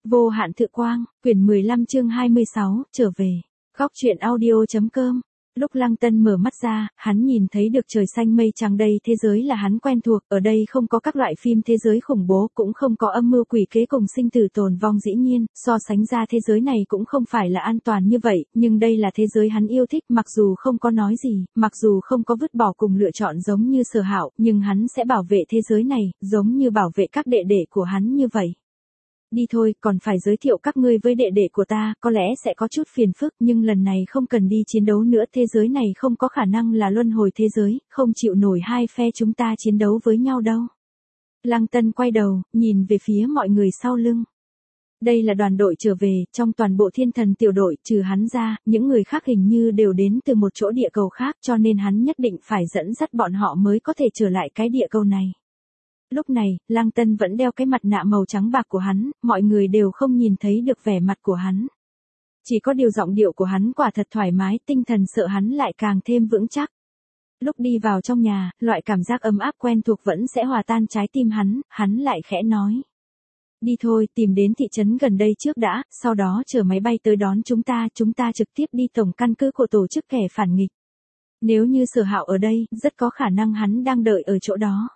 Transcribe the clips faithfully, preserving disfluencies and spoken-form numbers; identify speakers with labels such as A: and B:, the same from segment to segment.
A: Vô hạn thực quang, quyển mười lăm chương hai mươi sáu, trở về. Góc truyện audio.com. Lúc Lăng Tân mở mắt ra, hắn nhìn thấy được trời xanh mây trắng đây, thế giới là hắn quen thuộc, ở đây không có các loại phim thế giới khủng bố, cũng không có âm mưu quỷ kế cùng sinh tử tồn vong. Dĩ nhiên, so sánh ra thế giới này cũng không phải là an toàn như vậy, nhưng đây là thế giới hắn yêu thích, mặc dù không có nói gì, mặc dù không có vứt bỏ cùng lựa chọn giống như Sở Hạo, nhưng hắn sẽ bảo vệ thế giới này, giống như bảo vệ các đệ đệ của hắn như vậy. Đi thôi, còn phải giới thiệu các ngươi với đệ đệ của ta, có lẽ sẽ có chút phiền phức, nhưng lần này không cần đi chiến đấu nữa, thế giới này không có khả năng là luân hồi thế giới, không chịu nổi hai phe chúng ta chiến đấu với nhau đâu. Lăng Tân quay đầu, nhìn về phía mọi người sau lưng. Đây là đoàn đội trở về, trong toàn bộ thiên thần tiểu đội, trừ hắn ra, những người khác hình như đều đến từ một chỗ địa cầu khác, cho nên hắn nhất định phải dẫn dắt bọn họ mới có thể trở lại cái địa cầu này. Lúc này, Lăng Tân vẫn đeo cái mặt nạ màu trắng bạc của hắn, mọi người đều không nhìn thấy được vẻ mặt của hắn. Chỉ có điều giọng điệu của hắn quả thật thoải mái, tinh thần sợ hắn lại càng thêm vững chắc. Lúc đi vào trong nhà, loại cảm giác ấm áp quen thuộc vẫn sẽ hòa tan trái tim hắn, hắn lại khẽ nói. Đi thôi, tìm đến thị trấn gần đây trước đã, sau đó chờ máy bay tới đón chúng ta, chúng ta trực tiếp đi tổng căn cứ của tổ chức kẻ phản nghịch. Nếu như Sở Hạo ở đây, rất có khả năng hắn đang đợi ở chỗ đó.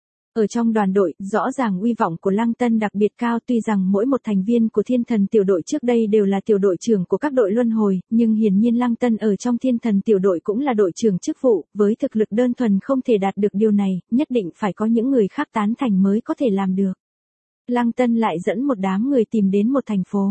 A: Ở trong đoàn đội, rõ ràng uy vọng của Lăng Tân đặc biệt cao, tuy rằng mỗi một thành viên của thiên thần tiểu đội trước đây đều là tiểu đội trưởng của các đội luân hồi, nhưng hiển nhiên Lăng Tân ở trong thiên thần tiểu đội cũng là đội trưởng chức vụ, với thực lực đơn thuần không thể đạt được điều này, nhất định phải có những người khác tán thành mới có thể làm được. Lăng Tân lại dẫn một đám người tìm đến một thành phố.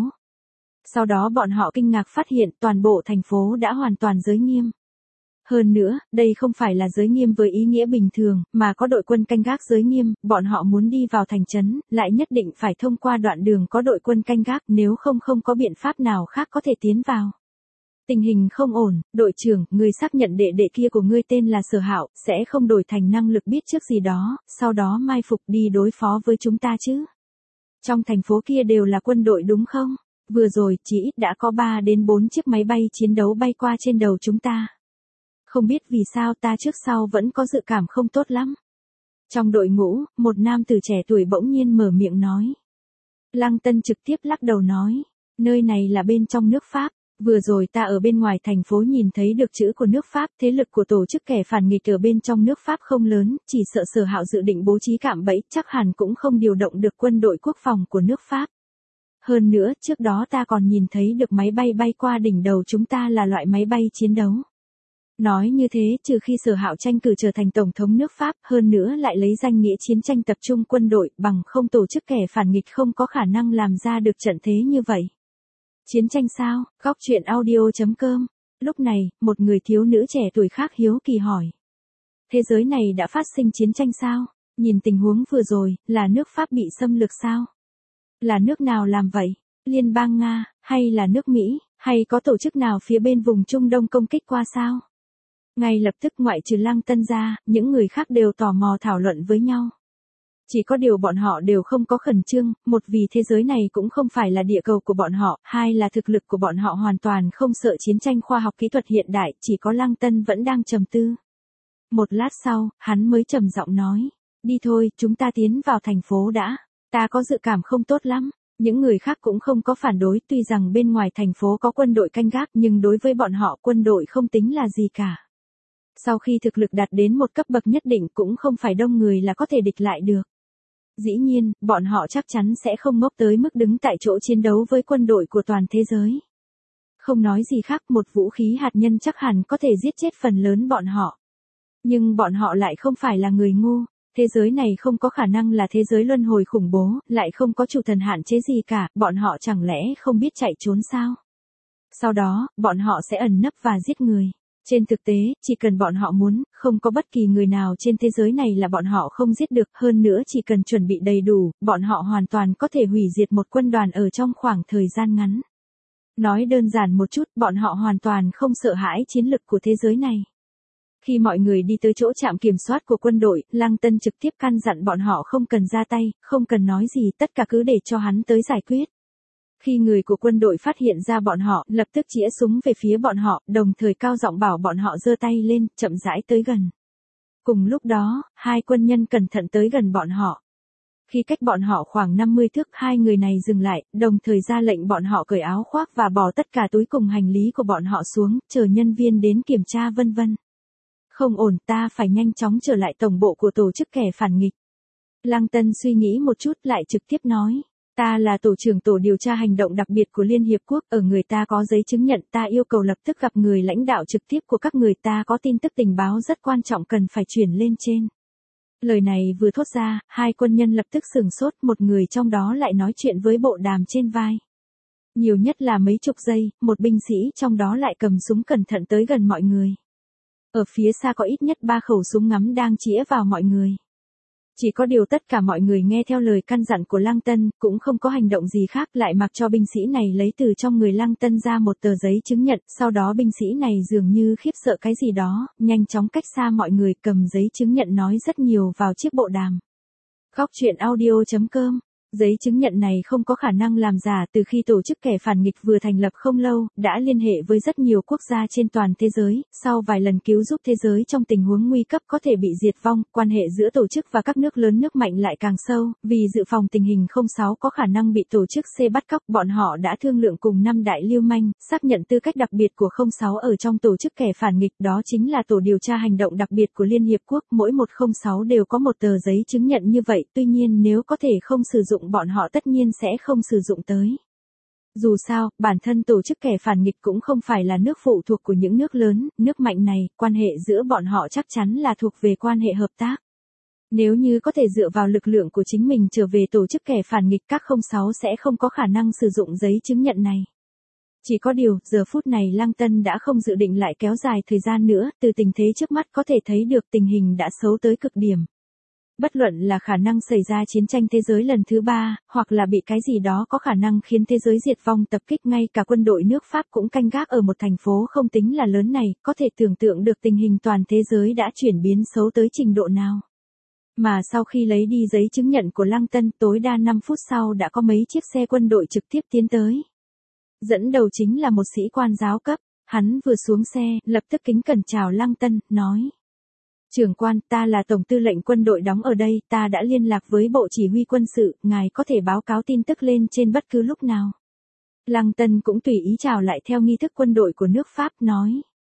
A: Sau đó bọn họ kinh ngạc phát hiện toàn bộ thành phố đã hoàn toàn giới nghiêm. Hơn nữa, đây không phải là giới nghiêm với ý nghĩa bình thường, mà có đội quân canh gác giới nghiêm, bọn họ muốn đi vào thành trấn, lại nhất định phải thông qua đoạn đường có đội quân canh gác, nếu không không có biện pháp nào khác có thể tiến vào. Tình hình không ổn, đội trưởng, người xác nhận đệ đệ kia của ngươi tên là Sở Hạo, sẽ không đổi thành năng lực biết trước gì đó, sau đó mai phục đi đối phó với chúng ta chứ. Trong thành phố kia đều là quân đội đúng không? Vừa rồi, chỉ ít đã có ba đến bốn chiếc máy bay chiến đấu bay qua trên đầu chúng ta. Không biết vì sao ta trước sau vẫn có dự cảm không tốt lắm. Trong đội ngũ, một nam tử trẻ tuổi bỗng nhiên mở miệng nói. Lăng Tân trực tiếp lắc đầu nói, nơi này là bên trong nước Pháp, vừa rồi ta ở bên ngoài thành phố nhìn thấy được chữ của nước Pháp, thế lực của tổ chức kẻ phản nghịch ở bên trong nước Pháp không lớn, chỉ sợ Sở Hạo dự định bố trí cạm bẫy, chắc hẳn cũng không điều động được quân đội quốc phòng của nước Pháp. Hơn nữa, trước đó ta còn nhìn thấy được máy bay bay qua đỉnh đầu chúng ta là loại máy bay chiến đấu. Nói như thế, trừ khi Sở Hạo tranh cử trở thành tổng thống nước Pháp, hơn nữa lại lấy danh nghĩa chiến tranh tập trung quân đội, bằng không tổ chức kẻ phản nghịch không có khả năng làm ra được trận thế như vậy. Chiến tranh sao? Góc truyện audio.com. Lúc này, một người thiếu nữ trẻ tuổi khác hiếu kỳ hỏi. Thế giới này đã phát sinh chiến tranh sao? Nhìn tình huống vừa rồi, là nước Pháp bị xâm lược sao? Là nước nào làm vậy? Liên bang Nga, hay là nước Mỹ, hay có tổ chức nào phía bên vùng Trung Đông công kích qua sao? Ngay lập tức ngoại trừ Lăng Tân ra, những người khác đều tò mò thảo luận với nhau. Chỉ có điều bọn họ đều không có khẩn trương, một vì thế giới này cũng không phải là địa cầu của bọn họ, hai là thực lực của bọn họ hoàn toàn không sợ chiến tranh khoa học kỹ thuật hiện đại, chỉ có Lăng Tân vẫn đang trầm tư. Một lát sau, hắn mới trầm giọng nói, đi thôi, chúng ta tiến vào thành phố đã, ta có dự cảm không tốt lắm. Những người khác cũng không có phản đối, tuy rằng bên ngoài thành phố có quân đội canh gác nhưng đối với bọn họ quân đội không tính là gì cả. Sau khi thực lực đạt đến một cấp bậc nhất định cũng không phải đông người là có thể địch lại được. Dĩ nhiên, bọn họ chắc chắn sẽ không ngốc tới mức đứng tại chỗ chiến đấu với quân đội của toàn thế giới. Không nói gì khác, một vũ khí hạt nhân chắc hẳn có thể giết chết phần lớn bọn họ. Nhưng bọn họ lại không phải là người ngu. Thế giới này không có khả năng là thế giới luân hồi khủng bố, lại không có chủ thần hạn chế gì cả, bọn họ chẳng lẽ không biết chạy trốn sao? Sau đó, bọn họ sẽ ẩn nấp và giết người. Trên thực tế, chỉ cần bọn họ muốn, không có bất kỳ người nào trên thế giới này là bọn họ không giết được, hơn nữa chỉ cần chuẩn bị đầy đủ, bọn họ hoàn toàn có thể hủy diệt một quân đoàn ở trong khoảng thời gian ngắn. Nói đơn giản một chút, bọn họ hoàn toàn không sợ hãi chiến lực của thế giới này. Khi mọi người đi tới chỗ trạm kiểm soát của quân đội, Lăng Tân trực tiếp căn dặn bọn họ không cần ra tay, không cần nói gì, tất cả cứ để cho hắn tới giải quyết. Khi người của quân đội phát hiện ra bọn họ, lập tức chĩa súng về phía bọn họ, đồng thời cao giọng bảo bọn họ giơ tay lên, chậm rãi tới gần. Cùng lúc đó, hai quân nhân cẩn thận tới gần bọn họ. Khi cách bọn họ khoảng năm mươi thước, hai người này dừng lại, đồng thời ra lệnh bọn họ cởi áo khoác và bỏ tất cả túi cùng hành lý của bọn họ xuống, chờ nhân viên đến kiểm tra vân vân. Không ổn, ta phải nhanh chóng trở lại tổng bộ của tổ chức kẻ phản nghịch. Lăng Tân suy nghĩ một chút lại trực tiếp nói. Ta là tổ trưởng tổ điều tra hành động đặc biệt của Liên Hiệp Quốc, ở người ta có giấy chứng nhận, ta yêu cầu lập tức gặp người lãnh đạo trực tiếp của các người, ta có tin tức tình báo rất quan trọng cần phải chuyển lên trên. Lời này vừa thốt ra, hai quân nhân lập tức sửng sốt, một người trong đó lại nói chuyện với bộ đàm trên vai. Nhiều nhất là mấy chục giây, một binh sĩ trong đó lại cầm súng cẩn thận tới gần mọi người. Ở phía xa có ít nhất ba khẩu súng ngắm đang chĩa vào mọi người. Chỉ có điều tất cả mọi người nghe theo lời căn dặn của Lăng Tân, cũng không có hành động gì khác, lại mặc cho binh sĩ này lấy từ trong người Lăng Tân ra một tờ giấy chứng nhận, sau đó binh sĩ này dường như khiếp sợ cái gì đó, nhanh chóng cách xa mọi người, cầm giấy chứng nhận nói rất nhiều vào chiếc bộ đàm. Góc truyện audio chấm com. Giấy chứng nhận này không có khả năng làm giả, từ khi tổ chức kẻ phản nghịch vừa thành lập không lâu, đã liên hệ với rất nhiều quốc gia trên toàn thế giới, sau vài lần cứu giúp thế giới trong tình huống nguy cấp có thể bị diệt vong, quan hệ giữa tổ chức và các nước lớn nước mạnh lại càng sâu, vì dự phòng tình hình không sáu có khả năng bị tổ chức C bắt cóc, bọn họ đã thương lượng cùng năm đại lưu manh, xác nhận tư cách đặc biệt của không sáu ở trong tổ chức kẻ phản nghịch, đó chính là tổ điều tra hành động đặc biệt của Liên Hiệp Quốc, mỗi một không sáu đều có một tờ giấy chứng nhận như vậy, tuy nhiên nếu có thể không sử dụng bọn họ tất nhiên sẽ không sử dụng tới. Dù sao, bản thân tổ chức kẻ phản nghịch cũng không phải là nước phụ thuộc của những nước lớn, nước mạnh này, quan hệ giữa bọn họ chắc chắn là thuộc về quan hệ hợp tác. Nếu như có thể dựa vào lực lượng của chính mình trở về tổ chức kẻ phản nghịch, các không sáu sẽ không có khả năng sử dụng giấy chứng nhận này. Chỉ có điều, giờ phút này Lăng Tân đã không dự định lại kéo dài thời gian nữa, từ tình thế trước mắt có thể thấy được tình hình đã xấu tới cực điểm. Bất luận là khả năng xảy ra chiến tranh thế giới lần thứ ba, hoặc là bị cái gì đó có khả năng khiến thế giới diệt vong tập kích, ngay cả quân đội nước Pháp cũng canh gác ở một thành phố không tính là lớn này, có thể tưởng tượng được tình hình toàn thế giới đã chuyển biến xấu tới trình độ nào. Mà sau khi lấy đi giấy chứng nhận của Lăng Tân, tối đa năm phút sau đã có mấy chiếc xe quân đội trực tiếp tiến tới. Dẫn đầu chính là một sĩ quan giáo cấp, hắn vừa xuống xe, lập tức kính cẩn chào Lăng Tân, nói. Trưởng quan, ta là tổng tư lệnh quân đội đóng ở đây, ta đã liên lạc với bộ chỉ huy quân sự, ngài có thể báo cáo tin tức lên trên bất cứ lúc nào. Lăng Tân cũng tùy ý chào lại theo nghi thức quân đội của nước Pháp, nói.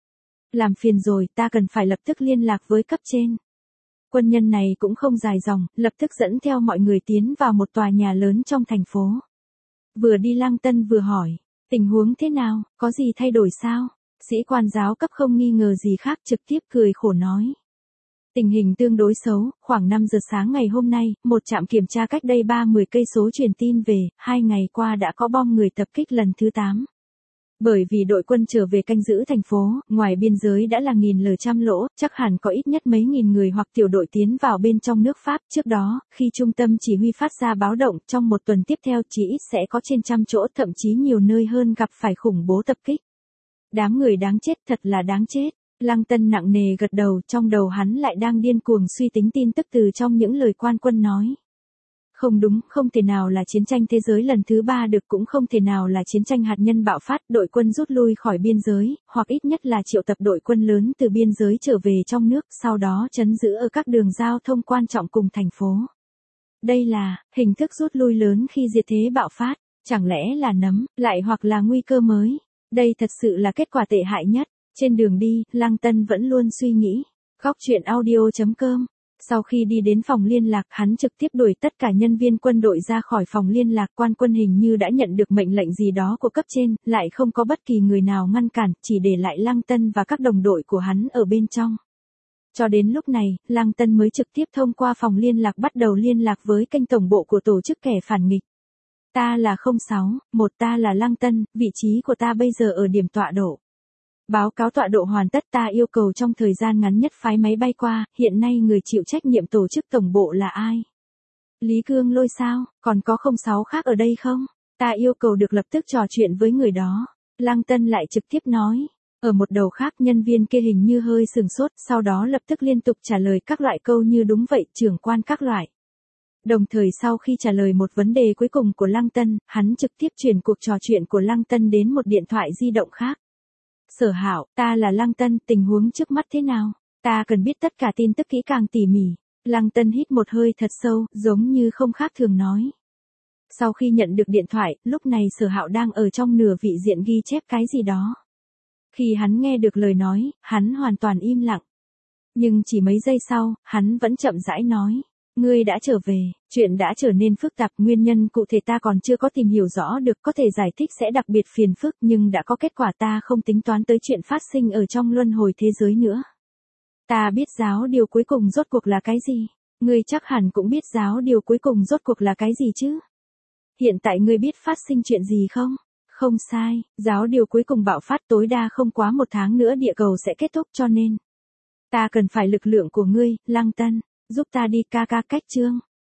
A: Làm phiền rồi, ta cần phải lập tức liên lạc với cấp trên. Quân nhân này cũng không dài dòng, lập tức dẫn theo mọi người tiến vào một tòa nhà lớn trong thành phố. Vừa đi Lăng Tân vừa hỏi, tình huống thế nào, có gì thay đổi sao? Sĩ quan giáo cấp không nghi ngờ gì khác, trực tiếp cười khổ nói. Tình hình tương đối xấu, khoảng năm giờ sáng ngày hôm nay, một trạm kiểm tra cách đây ba mươi cây số truyền tin về, hai ngày qua đã có bom người tập kích lần thứ tám. Bởi vì đội quân trở về canh giữ thành phố, ngoài biên giới đã là nghìn lở trăm lỗ, chắc hẳn có ít nhất mấy nghìn người hoặc tiểu đội tiến vào bên trong nước Pháp. Trước đó, khi trung tâm chỉ huy phát ra báo động, trong một tuần tiếp theo chỉ ít sẽ có trên trăm chỗ, thậm chí nhiều nơi hơn gặp phải khủng bố tập kích. Đám người đáng chết, thật là đáng chết. Lăng Tân nặng nề gật đầu, trong đầu hắn lại đang điên cuồng suy tính tin tức từ trong những lời quan quân nói. Không đúng, không thể nào là chiến tranh thế giới lần thứ ba được, cũng không thể nào là chiến tranh hạt nhân bạo phát, đội quân rút lui khỏi biên giới, hoặc ít nhất là triệu tập đội quân lớn từ biên giới trở về trong nước, sau đó trấn giữ ở các đường giao thông quan trọng cùng thành phố. Đây là hình thức rút lui lớn khi diệt thế bạo phát, chẳng lẽ là nấm, lại hoặc là nguy cơ mới. Đây thật sự là kết quả tệ hại nhất. Trên đường đi, Lăng Tân vẫn luôn suy nghĩ. Góc truyện audio chấm com. Sau khi đi đến phòng liên lạc, hắn trực tiếp đuổi tất cả nhân viên quân đội ra khỏi phòng liên lạc. Quan quân hình như đã nhận được mệnh lệnh gì đó của cấp trên, lại không có bất kỳ người nào ngăn cản, chỉ để lại Lăng Tân và các đồng đội của hắn ở bên trong. Cho đến lúc này, Lăng Tân mới trực tiếp thông qua phòng liên lạc bắt đầu liên lạc với kênh tổng bộ của tổ chức kẻ phản nghịch. Ta là không sáu, một ta là Lăng Tân, vị trí của ta bây giờ ở điểm tọa độ. Báo cáo tọa độ hoàn tất, ta yêu cầu trong thời gian ngắn nhất phái máy bay qua, hiện nay người chịu trách nhiệm tổ chức tổng bộ là ai? Lý Cương Lôi sao, còn có không sáu khác ở đây không? Ta yêu cầu được lập tức trò chuyện với người đó. Lăng Tân lại trực tiếp nói. Ở một đầu khác, nhân viên kia hình như hơi sừng sốt, sau đó lập tức liên tục trả lời các loại câu như đúng vậy, trưởng quan các loại. Đồng thời sau khi trả lời một vấn đề cuối cùng của Lăng Tân, hắn trực tiếp chuyển cuộc trò chuyện của Lăng Tân đến một điện thoại di động khác. Sở Hạo, ta là Lăng Tân, tình huống trước mắt thế nào? Ta cần biết tất cả tin tức kỹ càng tỉ mỉ. Lăng Tân hít một hơi thật sâu, giống như không khác thường nói. Sau khi nhận được điện thoại, lúc này Sở Hạo đang ở trong nửa vị diện ghi chép cái gì đó. Khi hắn nghe được lời nói, hắn hoàn toàn im lặng. Nhưng chỉ mấy giây sau, hắn vẫn chậm rãi nói. Ngươi đã trở về, chuyện đã trở nên phức tạp, nguyên nhân cụ thể ta còn chưa có tìm hiểu rõ được, có thể giải thích sẽ đặc biệt phiền phức, nhưng đã có kết quả, ta không tính toán tới chuyện phát sinh ở trong luân hồi thế giới nữa. Ta biết giáo điều cuối cùng rốt cuộc là cái gì. Ngươi chắc hẳn cũng biết giáo điều cuối cùng rốt cuộc là cái gì chứ. Hiện tại ngươi biết phát sinh chuyện gì không? Không sai, giáo điều cuối cùng bạo phát tối đa không quá một tháng nữa địa cầu sẽ kết thúc, cho nên ta cần phải lực lượng của ngươi, Lăng Tân, giúp ta đi ca ca cách chương.